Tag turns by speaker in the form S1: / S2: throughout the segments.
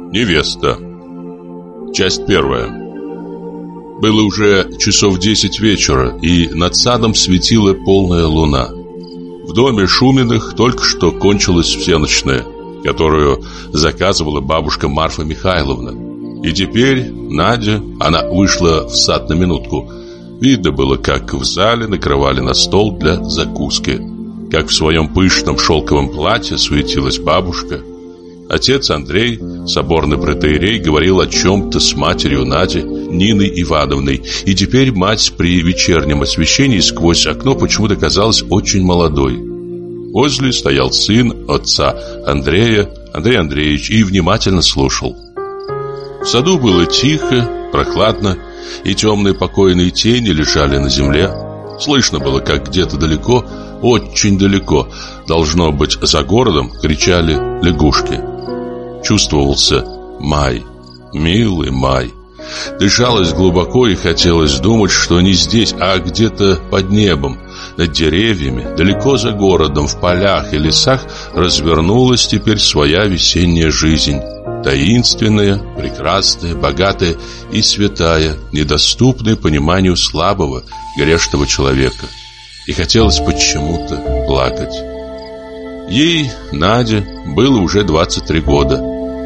S1: Невеста. Часть первая. Было уже часов 10 вечера, и над садом светила полная луна. В доме Шуминых только что кончилась всеночная, которую заказывала бабушка Марфа Михайловна. И теперь Надя, она вышла в сад на минутку. Видно было, как в зале накрывали на стол для закуски, как в своем пышном шелковом платье суетилась бабушка. Отец Андрей, соборный протоиерей, говорил о чем-то с матерью Нади, Ниной Ивановной, и теперь мать при вечернем освещении сквозь окно почему-то казалась очень молодой. Возле стоял сын отца Андрея, Андрей Андреевич, и внимательно слушал. В саду было тихо, прохладно, и темные покойные тени лежали на земле. Слышно было, как где-то далеко, очень далеко, должно быть за городом, кричали лягушки. Чувствовался май, милый май. Дышалось глубоко и хотелось думать, что не здесь, а где-то под небом, над деревьями, далеко за городом, в полях и лесах развернулась теперь своя весенняя жизнь. Таинственная, прекрасная, богатая и святая, недоступная пониманию слабого, грешного человека. И хотелось почему-то плакать. Ей, Наде, было уже 23 года.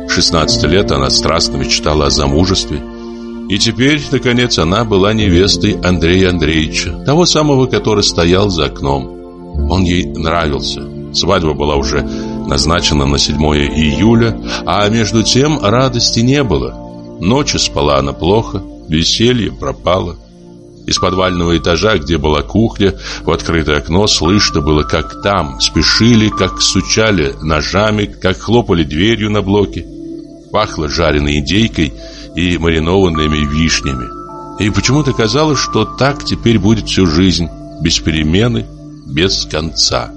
S1: 16 лет она страстно мечтала о замужестве. И теперь, наконец, она была невестой Андрея Андреевича, того самого, который стоял за окном. Он ей нравился. Свадьба была уже назначена на 7 июля, а между тем радости не было. Ночью спала она плохо, веселье пропало. Из подвального этажа, где была кухня, в открытое окно слышно было, как там спешили, как стучали ножами, как хлопали дверью на блоке. Пахло жареной индейкой и маринованными вишнями. И почему-то казалось, что так теперь будет всю жизнь, без перемены, без конца.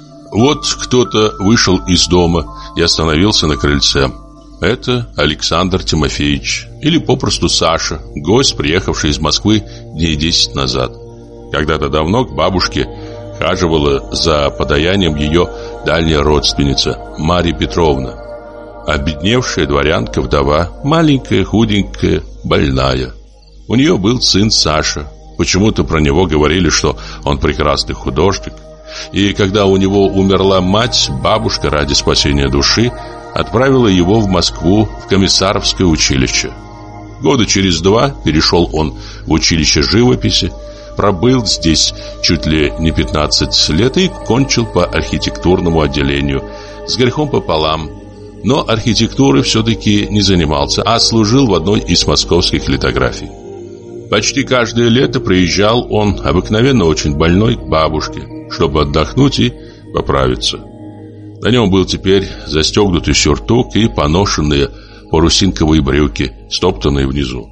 S1: Вот кто-то вышел из дома и остановился на крыльце. Это Александр Тимофеевич, или попросту Саша, гость, приехавший из Москвы дней 10 назад. Когда-то давно к бабушке хаживала за подаянием ее дальняя родственница Марья Петровна. Обедневшая дворянка-вдова, маленькая, худенькая, больная. У нее был сын Саша. Почему-то про него говорили, что он прекрасный художник. И когда у него умерла мать, бабушка ради спасения души отправила его в Москву в комиссаровское училище. Года через 2 перешел он в училище живописи, пробыл здесь чуть ли не 15 лет и кончил по архитектурному отделению, с грехом пополам. Но архитектурой все-таки не занимался, а служил в одной из московских литографий. Почти каждое лето приезжал он, обыкновенно очень больной, к бабушке, чтобы отдохнуть и поправиться. На нем был теперь застегнутый сюртук и поношенные парусинковые брюки, стоптанные внизу.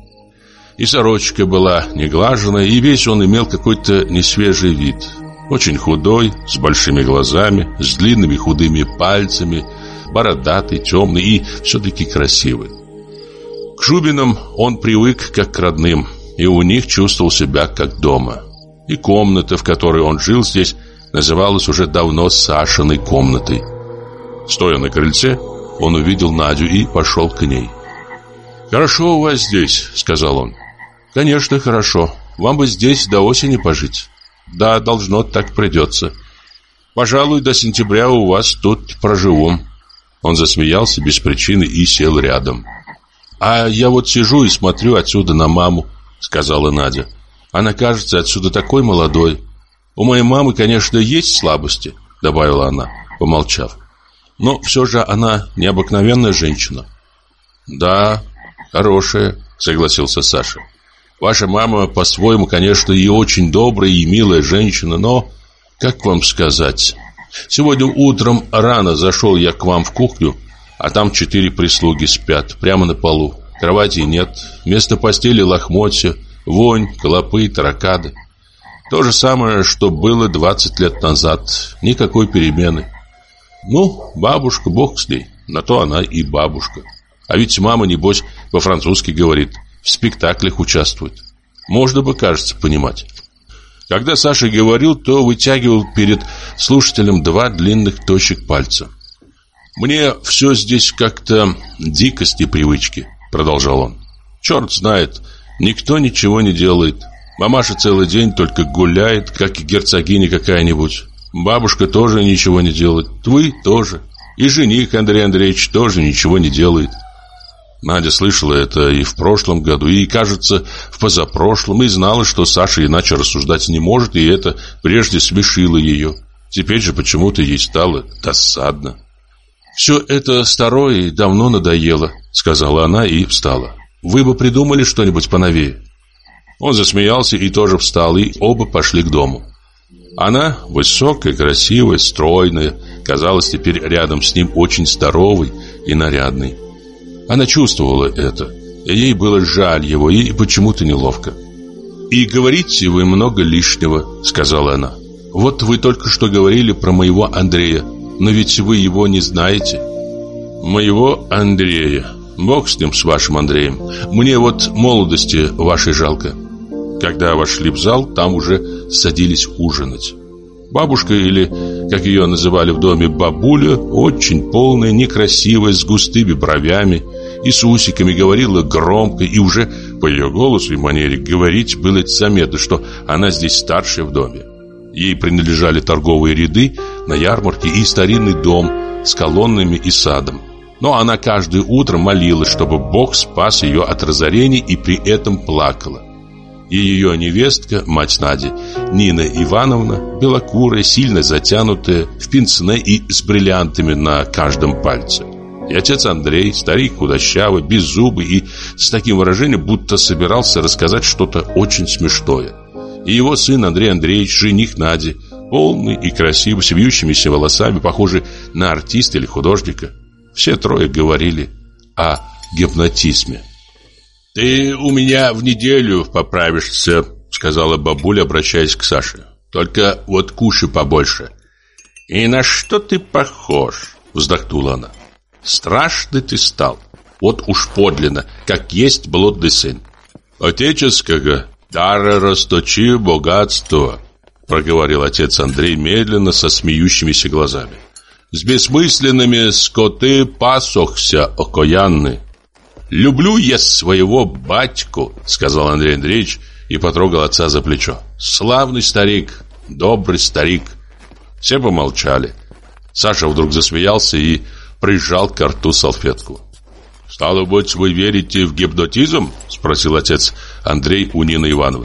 S1: И сорочка была неглаженная, и весь он имел какой-то несвежий вид. Очень худой, с большими глазами, с длинными худыми пальцами, бородатый, темный и все-таки красивый. К Шубиным он привык как к родным, и у них чувствовал себя как дома. И комната, в которой он жил здесь, называлась уже давно Сашиной комнатой. Стоя на крыльце, он увидел Надю и пошел к ней. «Хорошо у вас здесь», — сказал он. «Конечно, хорошо. Вам бы здесь до осени пожить». «Да, должно, так придется. Пожалуй, до сентября у вас тут проживу». Он засмеялся без причины и сел рядом. «А я вот сижу и смотрю отсюда на маму», — сказала Надя. «Она кажется отсюда такой молодой. У моей мамы, конечно, есть слабости», — добавила она, помолчав. «Но все же она необыкновенная женщина». «Да, хорошая», — согласился Саша. «Ваша мама, по-своему, конечно, и очень добрая, и милая женщина, но, как вам сказать, сегодня утром рано зашел я к вам в кухню, а там 4 прислуги спят, прямо на полу. Кровати нет, вместо постели лохмотья, вонь, клопы, таракады. То же самое, что было 20 лет назад, никакой перемены. Ну, бабушка, бог с ней, на то она и бабушка. А ведь мама, небось, по-французски говорит, в спектаклях участвует. Можно бы, кажется, понимать». Когда Саша говорил, то вытягивал перед слушателем 2 длинных тощих пальца. «Мне все здесь как-то дикость и привычки», — продолжал он. «Черт знает, никто ничего не делает. Мамаша целый день только гуляет, как и герцогиня какая-нибудь. Бабушка тоже ничего не делает. Вы тоже. И жених Андрей Андреевич тоже ничего не делает». Надя слышала это и в прошлом году, и, кажется, в позапрошлом, и знала, что Саша иначе рассуждать не может, и это прежде смешило ее. Теперь же почему-то ей стало досадно. «Все это старое и давно надоело», — сказала она и встала. «Вы бы придумали что-нибудь поновее». Он засмеялся и тоже встал, и оба пошли к дому. Она, высокая, красивая, стройная, казалась теперь рядом с ним очень здоровой и нарядной. Она чувствовала это, и ей было жаль его, и почему-то неловко. «И говорите вы много лишнего», — сказала она. «Вот вы только что говорили про моего Андрея, но ведь вы его не знаете». «Моего Андрея? Бог с ним, с вашим Андреем. Мне вот молодости вашей жалко». Когда вошли в зал, там уже садились ужинать. Бабушка, или, как ее называли в доме, бабуля, очень полная, некрасивая, с густыми бровями и с усиками, говорила громко, и уже по ее голосу и манере говорить было заметно, что она здесь старшая в доме. Ей принадлежали торговые ряды на ярмарке и старинный дом с колоннами и садом. Но она каждое утро молилась, чтобы Бог спас ее от разорения, и при этом плакала. И ее невестка, мать Нади, Нина Ивановна, белокурая, сильно затянутая, в пенсне и с бриллиантами на каждом пальце. И отец Андрей, старик худощавый, беззубый и с таким выражением, будто собирался рассказать что-то очень смешное. И его сын Андрей Андреевич, жених Нади, полный и красивый, с вьющимися волосами, похожий на артиста или художника. Все трое говорили о гипнотизме. «Ты у меня в неделю поправишься», — сказала бабуля, обращаясь к Саше. «Только вот кушай побольше». «И на что ты похож?» — вздохнула она. «Страшный ты стал. Вот уж подлинно, как есть блудный сын». «Отеческого дара расточи богатство», — проговорил отец Андрей медленно, со смеющимися глазами. «С бессмысленными скоты пасохся окаянный». «Люблю я своего батьку», — сказал Андрей Андреевич и потрогал отца за плечо. «Славный старик, добрый старик». Все помолчали. Саша вдруг засмеялся и прижал к рту салфетку. «Стало быть, вы верите в гипнотизм?» — спросил отец Андрей у Нины Ивановны.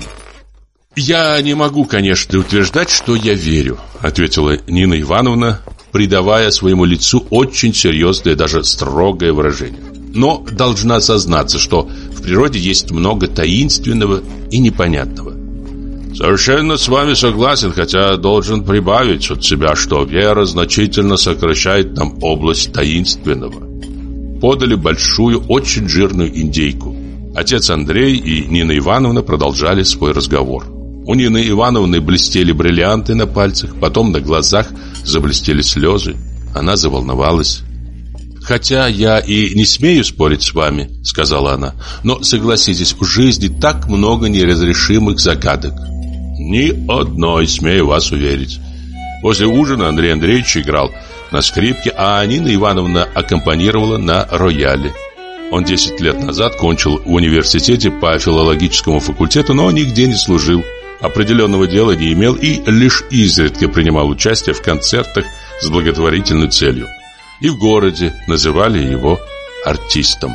S1: «Я не могу, конечно, утверждать, что я верю», — ответила Нина Ивановна, придавая своему лицу очень серьезное, даже строгое выражение. «Но должна сознаться, что в природе есть много таинственного и непонятного». «Совершенно с вами согласен, хотя должен прибавить от себя, что вера значительно сокращает нам область таинственного». Подали большую, очень жирную индейку. Отец Андрей и Нина Ивановна продолжали свой разговор. У Нины Ивановны блестели бриллианты на пальцах, потом на глазах заблестели слезы. Она заволновалась. «Хотя я и не смею спорить с вами», — сказала она, «но, согласитесь, в жизни так много неразрешимых загадок». «Ни одной, смею вас уверить». После ужина Андрей Андреевич играл на скрипке, а Нина Ивановна аккомпанировала на рояле. Он 10 лет назад кончил в университете по филологическому факультету, но нигде не служил, определенного дела не имел и лишь изредка принимал участие в концертах с благотворительной целью. И в городе называли его артистом.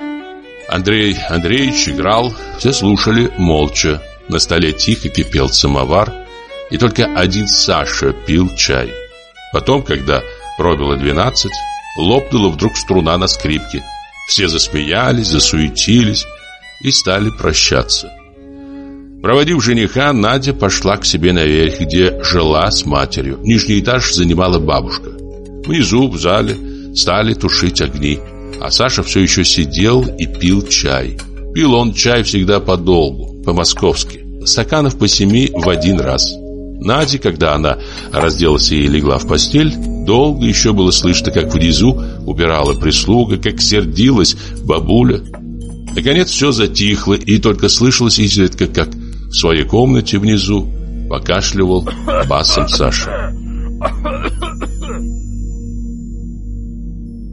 S1: Андрей Андреевич играл, все слушали молча. На столе тихо кипел самовар, и только один Саша пил чай. Потом, когда пробило 12, лопнула вдруг струна на скрипке. Все засмеялись, засуетились и стали прощаться. Проводив жениха, Надя пошла к себе наверх, где жила с матерью. Нижний этаж занимала бабушка. Внизу, в зале, стали тушить огни, а Саша все еще сидел и пил чай. Пил он чай всегда подолгу, по-московски, стаканов по 7 в один раз. Наде, когда она разделась и легла в постель, долго еще было слышно, как внизу убирала прислуга, как сердилась бабуля. Наконец все затихло, и только слышалось изредка, как в своей комнате внизу покашливал басом Саша.